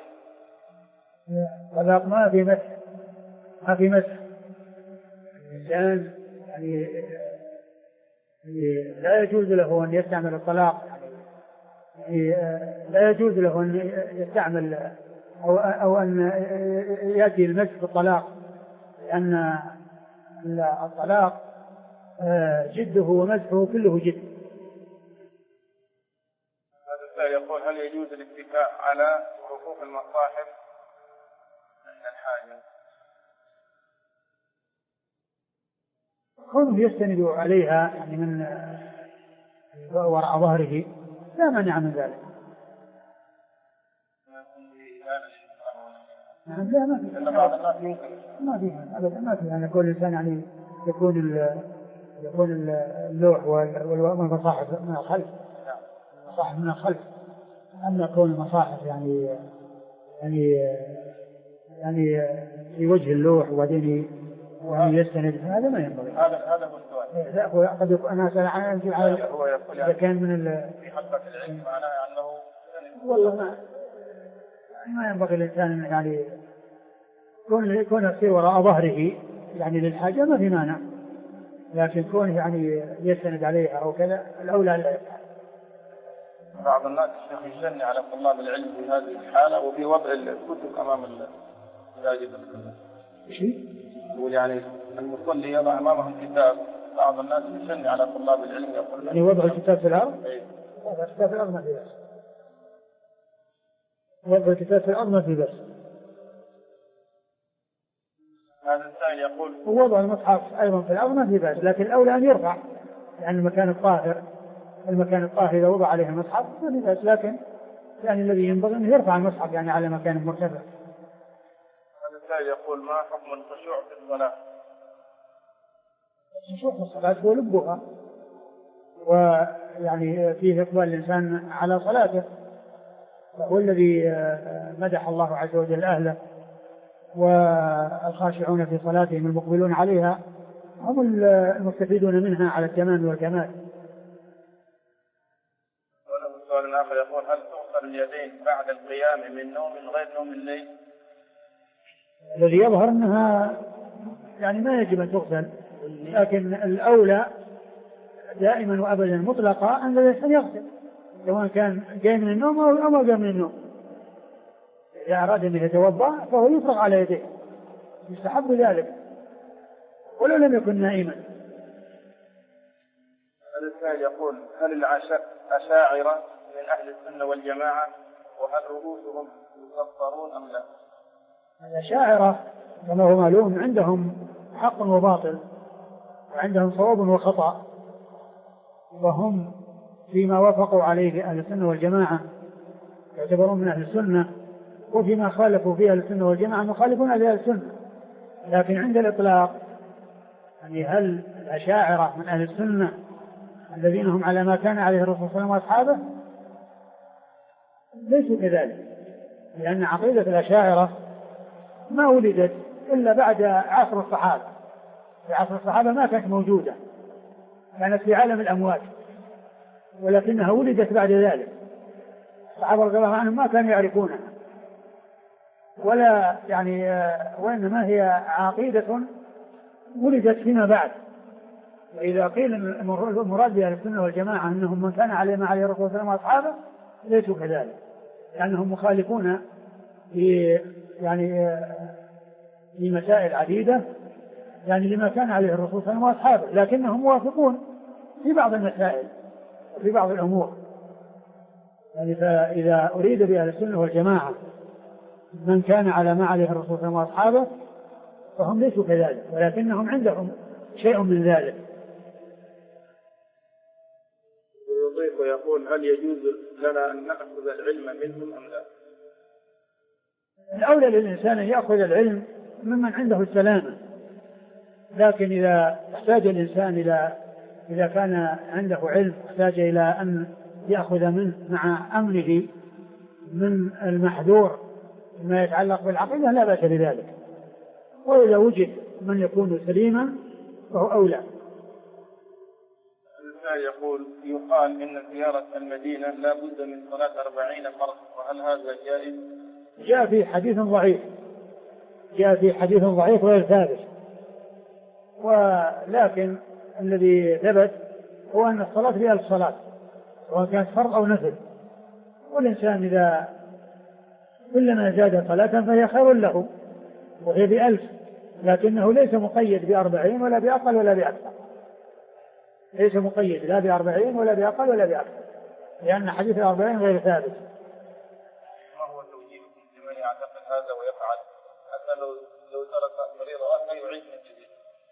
طلاق ما في مسح. الإنسان يعني لا يجوز له أن يستعمل الطلاق، يعني لا يجوز له أن يستعمل أو أن يأتي المسح بالطلاق، لأن الطلاق جده ومسحه كله جد. هذا السائل يقول هل يجوز الاتكاء على رفوف المصاحف عند الحاجة؟ كونه يستند عليها يعني من وراء ظهره لا مانع من ذلك. لا ما فيها أبدا، ما فيها أن يكون الإنسان يعني يكون اللوح والمصاحف من الخلف، المصاحف من الخلف. أما كون المصاحف يعني في وجه اللوح وبعدين يستند، هذا ما ينبغي. هذا هو السؤال. لا هو قد يكون أنا أسأل عن هو يقول إذا كان من في حلقة العلم معناه أنه والله ما ينبغي الإنسان يعني يكون يصير وراء ظهره يعني للحاجة ما في مانع، لكن كونه يعني يستند عليها أو كذا الأولى لا يفعل. بعض الناس الشيخ يشني على طلاب العلم في هذه الحالة وفي وضع الكتب أمام الساجد. يقول يعني المصلي يضع أمامهم كتاب، بعض الناس يشني على طلاب العلم يقول يعني وضع الكتاب في الأرض؟ إيه؟ وضع الكتاب في الأرض ما في بأس. وضع الكتاب في الأرض ما في بأس. هذا السائل يقول ووضع المصحف أيضا في الأرض ما في بأس، لكن الأولى أن يرفع، يعني المكان الطاهر إذا وضع عليه المصحف ما في بأس، لكن يعني الذي ينبغي أن يرفع المصحف يعني على مكان مرتفع. هذا السائل يقول ما حكم الخشوع في الصلاة؟ الخشوع في الصلاة هو لبها، ويعني فيه إقبال الإنسان على صلاته، هو الذي مدح الله عز وجل أهله، والخاشعون في صلاتهم المقبلون عليها هم المستفيدون منها على التمام والكمال. وله سؤال آخر يقول هل تغسل اليدين بعد القيام من نوم غير نوم الليل؟ الذي يظهر أنها يعني ما يجب أن تغسل، لكن الأولى دائما وأبدا مطلقا أن الإنسان يغسل سواء كان جاي من النوم أو ما جاء من النوم. إذا أراد أن يتوضأ فهو يفرغ على يديه، يستحب ذلك ولو لم يكن نائما. هذا السائل يقول هل الأشاعرة من أهل السنة والجماعة وهل رؤوسهم يكفرون أم لا؟ الأشاعرة كما هو معلوم عندهم حق وباطل، وعندهم صواب وخطأ، وهم فيما وافقوا عليه أهل السنة والجماعة يعتبرون من أهل السنة، وفيما خالفوا فيه أهل السنة والجماعة مخالفون لأهل السنة. لكن عند الإطلاق يعني هل الأشاعرة من أهل السنة الذين هم على ما كان عليه الرسول صلى الله عليه وسلم وأصحابه؟ ليسوا كذلك، لأن عقيدة الأشاعرة ما ولدت إلا بعد عصر الصحابة. في عصر الصحابة ما كانت موجودة، كانت في عالم الأموات، ولكنها ولدت بعد ذلك. الصحابة رضي الله عنهم ما كانوا يعرفونها ولا يعني وإنما هي عقيدة ولدت فيما بعد. وإذا قيل المراد بأهل السنة والجماعة أنهم من كان عليه ما عليه الرسول صلى الله عليه وسلم وأصحابه ليسوا كذلك، لأنهم مخالفون في يعني في مسائل عديدة يعني لما كان عليه الرسول صلى الله عليه وسلم وأصحابه، لكنهم موافقون في بعض المسائل وفي بعض الأمور. يعني فإذا أريد بأهل السنة والجماعة من كان على ما عليه الرسول صلى الله عليه وسلم وأصحابه فهم ليسوا كذلك، ولكنهم عندهم شيء من ذلك. ويضيف ويقول: هل يجوز لنا أن نأخذ العلم منهم أم لا؟ الأولى للإنسان أن يأخذ العلم ممن عنده السلامة، لكن إذا احتاج الإنسان إذا كان عنده علم احتاج إلى أن يأخذ منه مع أمنه من المحذور ما يتعلق بالعقيدة لا بأس بذلك، وإذا وجد من يكون سليما فهو أولى. الإنسان يقول: يقال إن زيارة المدينة لا بد من صلاة 40 فرض، وهل هذا جائز؟ جاء في حديث ضعيف غير ثابت، ولكن الذي ثبت هو أن الصلاة فيها الصلاة سواء كانت فرض أو نفل، والإنسان إذا كلما زاد صلاة فهي خير له وهي ب1000، لكنه ليس مقيد ب40 ولا بأقل ولا بأكثر، ليس مقيد لا ب40 ولا بأقل ولا بأكثر، لأن حديث 40 غير ثابت. ما هو توجيهكم لمن يعتقد هذا ويفعل حتى لو ترك فريضة لا يعيد من جديد؟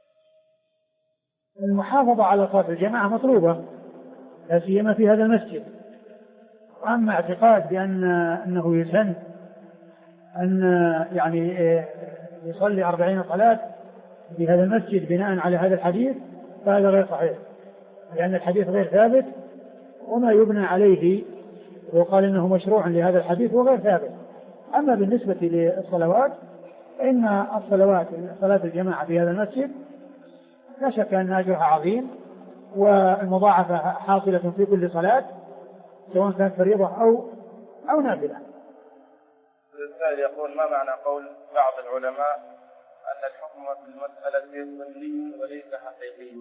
المحافظة على صلاة الجماعة مطلوبة لا سيما في هذا المسجد، وأما اعتقاد أنه يسن أن يعني يصلي 40 صلاة في هذا المسجد بناء على هذا الحديث فهذا غير صحيح، لأن الحديث غير ثابت، وما يبنى عليه وقال إنه مشروع لهذا الحديث وغير ثابت. أما بالنسبة للصلوات فإن الصلوات صلاة الجماعة في هذا المسجد لا شك أن أجرها عظيم، والمضاعفة حاصلة في كل صلاة سواء كانت فريضة أو نافلة. السائل يقول: ما معنى قول بعض العلماء أن الحكم في المسألة ظني وليس حقيقي؟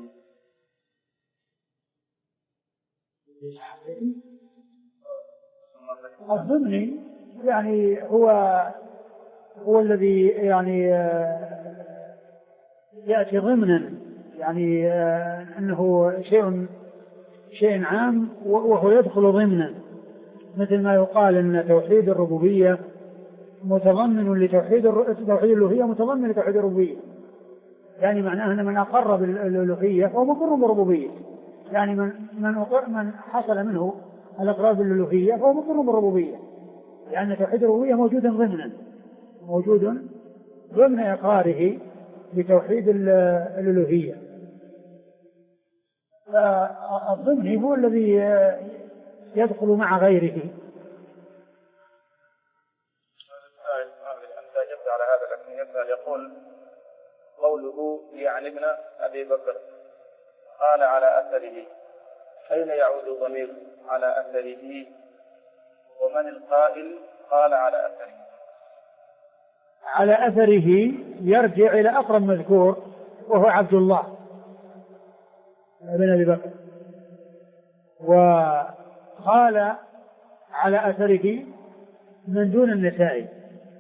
الظني يعني هو الذي يعني يأتي ضمنا، يعني أنه شيء عام وهو يدخل ضمنا، مثل ما يقال أن توحيد الربوبية متضمن لتوحيد الألوهية متضمن لتوحيد الربوبية، يعني معناه أن من أقر بالألوهية فهو مقر بالربوبية، يعني من حصل منه الإقرار بالألوهية فهو مقر بالربوبية، لأن توحيد الربوبية موجود ضمن إقراره بتوحيد الألوهية. فالضمن هو الذي يدخل مع غيره. أنت أجبت على هذا، لكن يسأل يقول: قوله يعني ابن أبي بكر قال على أثره، أين يعود الضمير على أثره؟ ومن القائل قال على أثره؟ على أثره يرجع إلى أقرب مذكور وهو عبد الله بن أبي بكر، وقال على أثره من دون النسائي،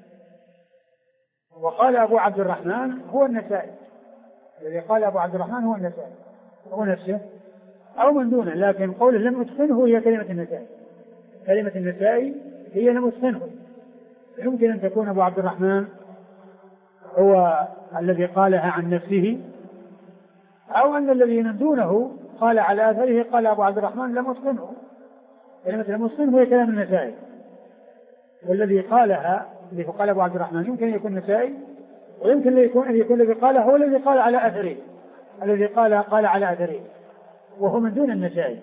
وقال أبو عبد الرحمن هو النسائي، الذي قال أبو عبد الرحمن هو النسائي هو نفسه أو من دونه، لكن قوله لم أتقنه هي كلمة النسائي، كلمة النسائي هي لم أتقنه. يمكن أن تكون أبو عبد الرحمن هو الذي قالها عن نفسه، أو أن الذي من دونه قال على أثره قال أبو عبد الرحمن لم أتقنه، كلمة لم أتقنه هي كلام النسائي، والذي قالها اللي قال أبو عبد الرحمن يمكن أن يكون نسائي، ويمكن أن يكون الذي قاله هو الذي قال على أثره، الذي قال على أثره وهو من دون النسائي.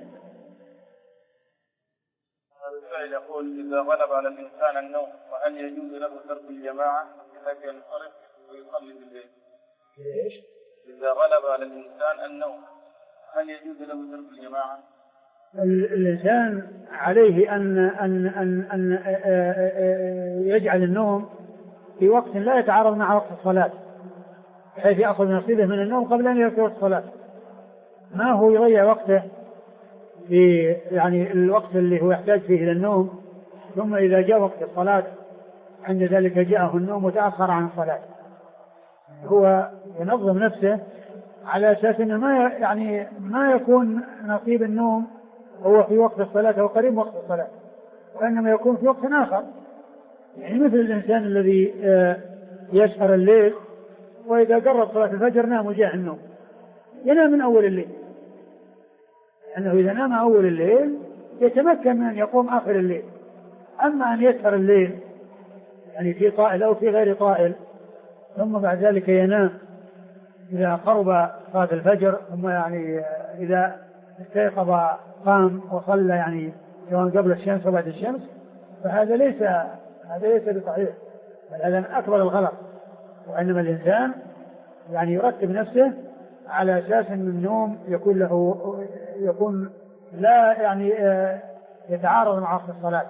السائل يقول: إذا غلب على الإنسان النوم وهل يجوز له ترك الجماعة حتى ينصرف ويصلي بالليل؟ إذا غلب على الإنسان النوم هل يجوز له ترك الجماعة؟ الإنسان عليه أن يجعل النوم في وقت لا يتعارض مع وقت الصلاة، بحيث يأخذ نصيبه من النوم قبل أن يأتي وقت الصلاة، ما هو يضيع وقته في يعني الوقت اللي هو يحتاج فيه إلى النوم، ثم إذا جاء وقت الصلاة عند ذلك جاءه النوم وتأخر عن الصلاة. هو ينظم نفسه على أساس أنه ما يكون نصيب النوم هو في وقت الصلاة أو قريب وقت الصلاة، وإنما يكون في وقت آخر. يعني مثل الإنسان الذي يسهر الليل وإذا قرب صلاة الفجر نام وجاء النوم، ينام من أول الليل، لأنه إذا نام أول الليل يتمكن من أن يقوم آخر الليل. أما أن يسهر الليل يعني في طائل أو في غير طائل ثم بعد ذلك ينام إذا قرب صلاة الفجر، ثم يعني إذا استيقظ قام وصلى يعني سواء قبل الشمس وبعد الشمس، فهذا ليس بصحيح، بل هذا من أكبر الغلط. وإنما الإنسان يعني يرتب نفسه على أساس أن النوم يكون لا يعني يتعارض مع وقت الصلاة،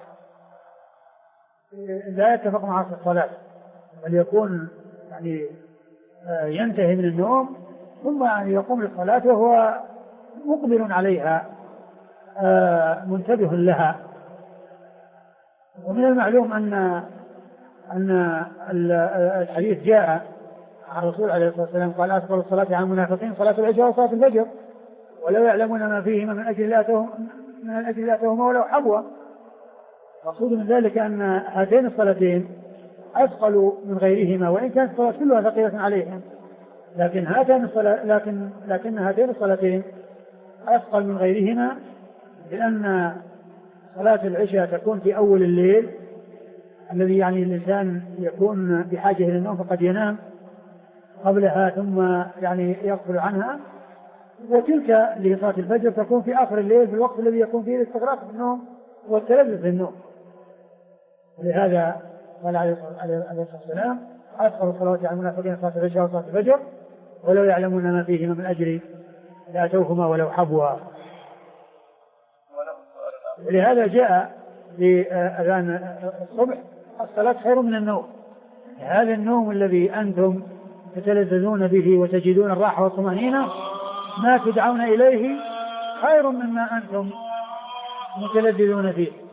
لا يتفق مع وقت الصلاة، بل يكون يعني ينتهي من النوم ثم يعني يقوم للصلاة وهو مقبل عليها منتبه لها. ومن المعلوم أن الحديث جاء عن الرسول عليه الصلاة والسلام قال: أثقل الصلاة على المنافقين صلاة العشاء وصلاة الفجر ولو يعلمون ما فيهما من أجل لأتوهما ولو حبوا. مقصود من ذلك أن هاتين الصلاتين أثقل من غيرهما، وإن كانت الصلاة كلها ثقيلة عليهم، لكن هاتين الصلاتين أثقل من غيرهما، لأن صلاة العشاء تكون في أول الليل الذي يعني الإنسان يكون بحاجة إلى النوم فقد ينام قبلها ثم يعني يغفل عنها، وتلك لصلاة الفجر تكون في آخر الليل في الوقت الذي يكون فيه الاستغراق في النوم والتلذذ في النوم. ولهذا قال عليه الصلاة والسلام: أثقل الصلوات على المنافقين صلاة العشاء وصلاة الفجر ولو يعلمون ما فيهما من أجر لأتوهما ولو حبوا. لهذا جاء في أذان الصبح: الصلاة خير من النوم. هذا النوم الذي أنتم تتلذذون به وتجدون الراحة والطمأنينة ما تدعون إليه خير مما أنتم متلذذون فيه.